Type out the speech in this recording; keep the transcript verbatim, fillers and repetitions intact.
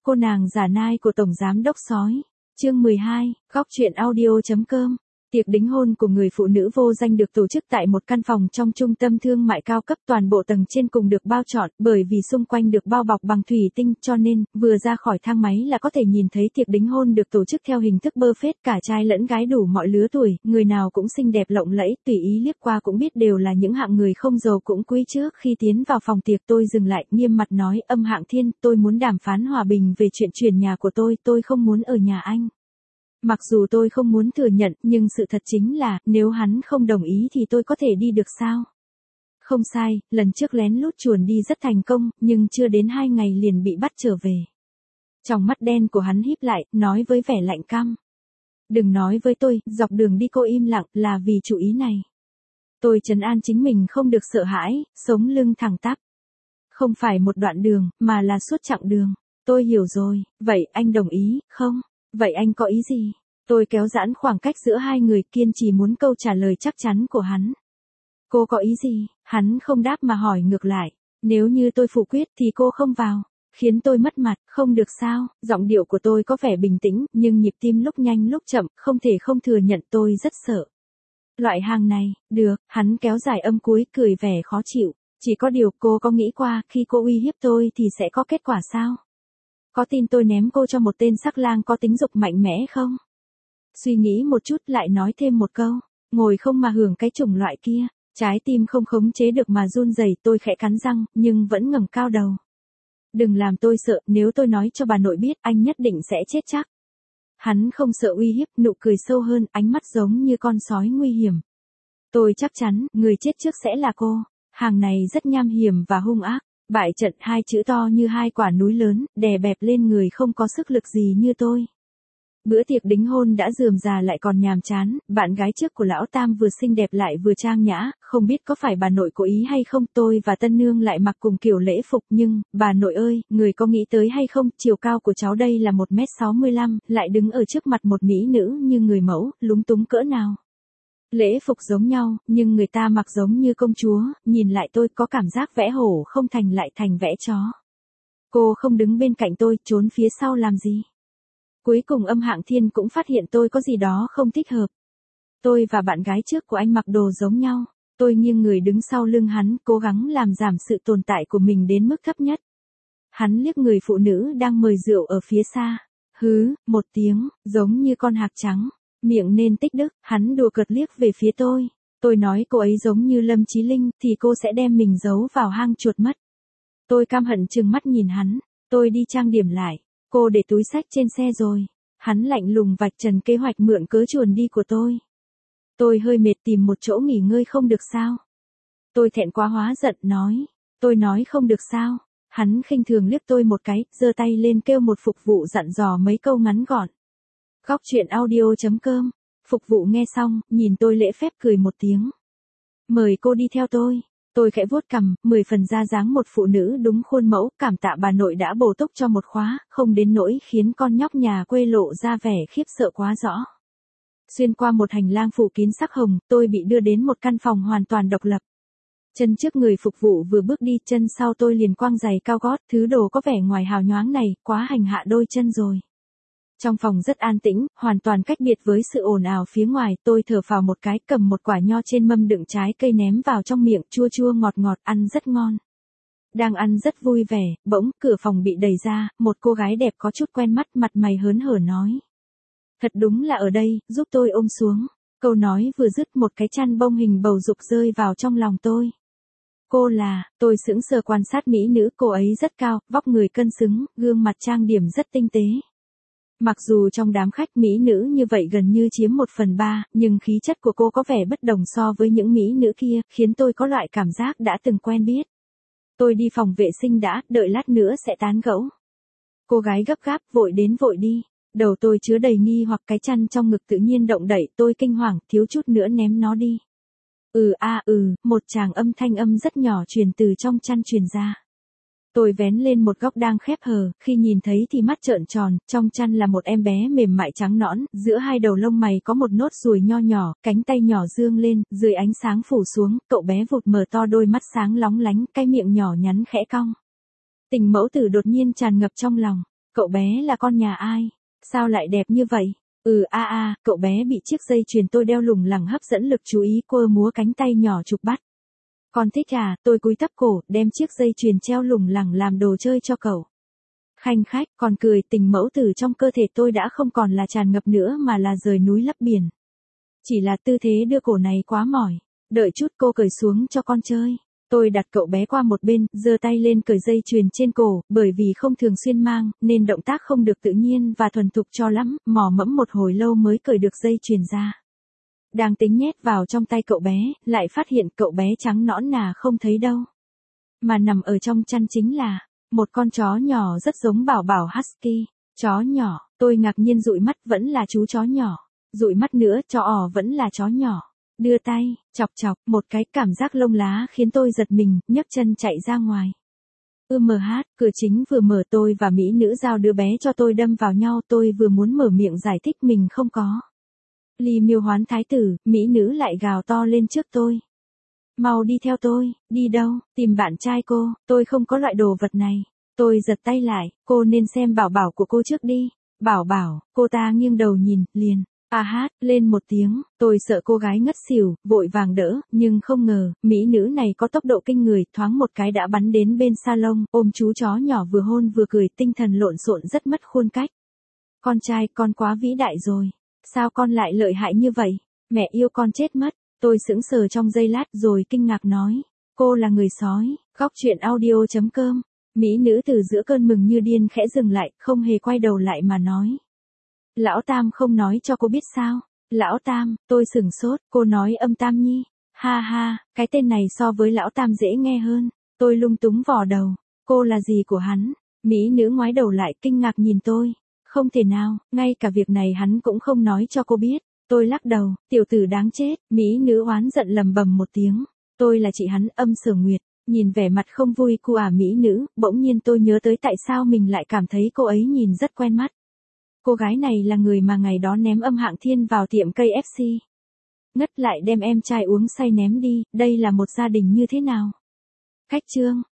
Cô nàng giả nai của Tổng Giám Đốc Sói. Chương mười hai, góc truyện audio.com. Tiệc đính hôn của người phụ nữ vô danh được tổ chức tại một căn phòng trong trung tâm thương mại cao cấp, toàn bộ tầng trên cùng được bao trọn, bởi vì xung quanh được bao bọc bằng thủy tinh, cho nên, vừa ra khỏi thang máy là có thể nhìn thấy tiệc đính hôn được tổ chức theo hình thức buffet, cả trai lẫn gái đủ mọi lứa tuổi, người nào cũng xinh đẹp lộng lẫy, tùy ý liếc qua cũng biết đều là những hạng người không giàu cũng quý. Trước khi tiến vào phòng tiệc tôi dừng lại, nghiêm mặt nói, Âm Hạng Thiên, tôi muốn đàm phán hòa bình về chuyện chuyển nhà của tôi, tôi không muốn ở nhà anh. Mặc dù tôi không muốn thừa nhận, nhưng sự thật chính là, nếu hắn không đồng ý thì tôi có thể đi được sao? Không sai, lần trước lén lút chuồn đi rất thành công, nhưng chưa đến hai ngày liền bị bắt trở về. Trong mắt đen của hắn híp lại, nói với vẻ lạnh căm. Đừng nói với tôi, dọc đường đi cô im lặng, là vì chủ ý này. Tôi trấn an chính mình không được sợ hãi, sống lưng thẳng tắp. Không phải một đoạn đường, mà là suốt chặng đường. Tôi hiểu rồi, vậy anh đồng ý, không? Vậy anh có ý gì? Tôi kéo giãn khoảng cách giữa hai người, kiên trì muốn câu trả lời chắc chắn của hắn. Cô có ý gì? Hắn không đáp mà hỏi ngược lại. Nếu như tôi phủ quyết thì cô không vào. Khiến tôi mất mặt, không được sao? Giọng điệu của tôi có vẻ bình tĩnh, nhưng nhịp tim lúc nhanh lúc chậm, không thể không thừa nhận tôi rất sợ. Loại hàng này, được, hắn kéo dài âm cuối, cười vẻ khó chịu. Chỉ có điều cô có nghĩ qua, khi cô uy hiếp tôi thì sẽ có kết quả sao? Có tin tôi ném cô cho một tên sắc lang có tính dục mạnh mẽ không? Suy nghĩ một chút lại nói thêm một câu. Ngồi không mà hưởng cái chủng loại kia. Trái tim không khống chế được mà run rẩy, tôi khẽ cắn răng, nhưng vẫn ngẩng cao đầu. Đừng làm tôi sợ, nếu tôi nói cho bà nội biết, anh nhất định sẽ chết chắc. Hắn không sợ uy hiếp, nụ cười sâu hơn, ánh mắt giống như con sói nguy hiểm. Tôi chắc chắn, người chết trước sẽ là cô. Hàng này rất nham hiểm và hung ác. Bại trận, hai chữ to như hai quả núi lớn, đè bẹp lên người không có sức lực gì như tôi. Bữa tiệc đính hôn đã rườm rà lại còn nhàm chán, bạn gái trước của lão Tam vừa xinh đẹp lại vừa trang nhã, không biết có phải bà nội cố ý hay không, tôi và tân nương lại mặc cùng kiểu lễ phục, nhưng, bà nội ơi, người có nghĩ tới hay không, chiều cao của cháu đây là một mét sáu mươi lăm, lại đứng ở trước mặt một mỹ nữ như người mẫu, lúng túng cỡ nào. Lễ phục giống nhau, nhưng người ta mặc giống như công chúa, nhìn lại tôi có cảm giác vẽ hổ không thành lại thành vẽ chó. Cô không đứng bên cạnh tôi, trốn phía sau làm gì? Cuối cùng Âm Hạng Thiên cũng phát hiện tôi có gì đó không thích hợp. Tôi và bạn gái trước của anh mặc đồ giống nhau. Tôi nghiêng người đứng sau lưng hắn, cố gắng làm giảm sự tồn tại của mình đến mức thấp nhất. Hắn liếc người phụ nữ đang mời rượu ở phía xa. Hứ, một tiếng, giống như con hạc trắng. Miệng nên tích đức, hắn đùa cợt liếc về phía tôi. Tôi nói cô ấy giống như Lâm Chí Linh, thì cô sẽ đem mình giấu vào hang chuột mất. Tôi căm hận trừng mắt nhìn hắn. Tôi đi trang điểm lại. Cô để túi xách trên xe rồi. Hắn lạnh lùng vạch trần kế hoạch mượn cớ chuồn đi của tôi. Tôi hơi mệt, tìm một chỗ nghỉ ngơi không được sao? Tôi thẹn quá hóa giận nói. Tôi nói không được sao? Hắn khinh thường liếc tôi một cái, giơ tay lên kêu một phục vụ dặn dò mấy câu ngắn gọn. Góc truyện audio.com. Phục vụ nghe xong, nhìn tôi lễ phép cười một tiếng. Mời cô đi theo tôi. Tôi khẽ vuốt cằm, mười phần ra dáng một phụ nữ đúng khuôn mẫu, cảm tạ bà nội đã bổ túc cho một khóa, không đến nỗi khiến con nhóc nhà quê lộ ra vẻ khiếp sợ quá rõ. Xuyên qua một hành lang phủ kín sắc hồng, tôi bị đưa đến một căn phòng hoàn toàn độc lập. Chân trước người phục vụ vừa bước đi, chân sau tôi liền quăng giày cao gót, thứ đồ có vẻ ngoài hào nhoáng này, quá hành hạ đôi chân rồi. Trong phòng rất an tĩnh, hoàn toàn cách biệt với sự ồn ào phía ngoài, tôi thở phào một cái, cầm một quả nho trên mâm đựng trái cây ném vào trong miệng, chua chua ngọt ngọt, ăn rất ngon. Đang ăn rất vui vẻ, bỗng, cửa phòng bị đẩy ra, một cô gái đẹp có chút quen mắt, mặt mày hớn hở nói. Thật đúng là ở đây, giúp tôi ôm xuống. Câu nói vừa dứt, một cái chăn bông hình bầu dục rơi vào trong lòng tôi. Cô là, tôi sững sờ quan sát mỹ nữ, cô ấy rất cao, vóc người cân xứng, gương mặt trang điểm rất tinh tế. Mặc dù trong đám khách mỹ nữ như vậy gần như chiếm một phần ba, nhưng khí chất của cô có vẻ bất đồng so với những mỹ nữ kia, khiến tôi có loại cảm giác đã từng quen biết. Tôi đi phòng vệ sinh đã, đợi lát nữa sẽ tán gẫu. Cô gái gấp gáp, vội đến vội đi. Đầu tôi chứa đầy nghi hoặc, cái chăn trong ngực tự nhiên động đậy, tôi kinh hoàng, thiếu chút nữa ném nó đi. Ừ a à, ừ, một tràng âm thanh âm rất nhỏ truyền từ trong chăn truyền ra. Tôi vén lên một góc đang khép hờ, khi nhìn thấy thì mắt trợn tròn, trong chăn là một em bé mềm mại trắng nõn, giữa hai đầu lông mày có một nốt ruồi nho nhỏ, cánh tay nhỏ dương lên, dưới ánh sáng phủ xuống, cậu bé vụt mở to đôi mắt sáng lóng lánh, cái miệng nhỏ nhắn khẽ cong. Tình mẫu tử đột nhiên tràn ngập trong lòng. Cậu bé là con nhà ai? Sao lại đẹp như vậy? Ừ a à, a, à, cậu bé bị chiếc dây chuyền tôi đeo lủng lẳng hấp dẫn lực chú ý, cô múa cánh tay nhỏ chụp bắt. Con thích à? Tôi cúi thấp cổ, đem chiếc dây chuyền treo lủng lẳng làm đồ chơi cho cậu. Khanh khách, còn cười, tình mẫu tử trong cơ thể tôi đã không còn là tràn ngập nữa mà là rời núi lấp biển. Chỉ là tư thế đưa cổ này quá mỏi. Đợi chút, cô cởi xuống cho con chơi. Tôi đặt cậu bé qua một bên, giơ tay lên cởi dây chuyền trên cổ, bởi vì không thường xuyên mang, nên động tác không được tự nhiên và thuần thục cho lắm, mò mẫm một hồi lâu mới cởi được dây chuyền ra. Đang tính nhét vào trong tay cậu bé, lại phát hiện cậu bé trắng nõn nà không thấy đâu. Mà nằm ở trong chăn chính là một con chó nhỏ rất giống Bảo Bảo Husky. Chó nhỏ, tôi ngạc nhiên dụi mắt, vẫn là chú chó nhỏ. Dụi mắt nữa, chó ỏ vẫn là chó nhỏ. Đưa tay, chọc chọc, một cái cảm giác lông lá khiến tôi giật mình, nhấc chân chạy ra ngoài. Ư mờ hát, cửa chính vừa mở, tôi và mỹ nữ giao đứa bé cho tôi đâm vào nhau, tôi vừa muốn mở miệng giải thích mình không có. Ly miêu hoán thái tử, mỹ nữ lại gào to lên trước tôi. Mau đi theo tôi, đi đâu, tìm bạn trai cô, tôi không có loại đồ vật này. Tôi giật tay lại, cô nên xem Bảo Bảo của cô trước đi. Bảo Bảo, cô ta nghiêng đầu nhìn, liền. A hát, lên một tiếng, tôi sợ cô gái ngất xỉu, vội vàng đỡ, nhưng không ngờ, mỹ nữ này có tốc độ kinh người, thoáng một cái đã bắn đến bên salon, ôm chú chó nhỏ vừa hôn vừa cười, tinh thần lộn xộn rất mất khuôn cách. Con trai, con quá vĩ đại rồi. Sao con lại lợi hại như vậy? Mẹ yêu con chết mất. Tôi sững sờ trong giây lát rồi kinh ngạc nói. Cô là người sói. Góc truyện audio chấm com. Mỹ nữ từ giữa cơn mừng như điên khẽ dừng lại, không hề quay đầu lại mà nói. Lão Tam không nói cho cô biết sao? Lão Tam, tôi sửng sốt, cô nói âm Tam Nhi. Ha ha, cái tên này so với Lão Tam dễ nghe hơn. Tôi lung túng vò đầu. Cô là gì của hắn? Mỹ nữ ngoái đầu lại kinh ngạc nhìn tôi. Không thể nào, ngay cả việc này hắn cũng không nói cho cô biết. Tôi lắc đầu, tiểu tử đáng chết, mỹ nữ oán giận lầm bầm một tiếng. Tôi là chị hắn, Âm Sở Nguyệt. Nhìn vẻ mặt không vui của ả mỹ nữ, bỗng nhiên tôi nhớ tới tại sao mình lại cảm thấy cô ấy nhìn rất quen mắt. Cô gái này là người mà ngày đó ném Âm Hạng Thiên vào tiệm cây ép xê. Ngất lại đem em trai uống say ném đi, đây là một gia đình như thế nào? Cách chương.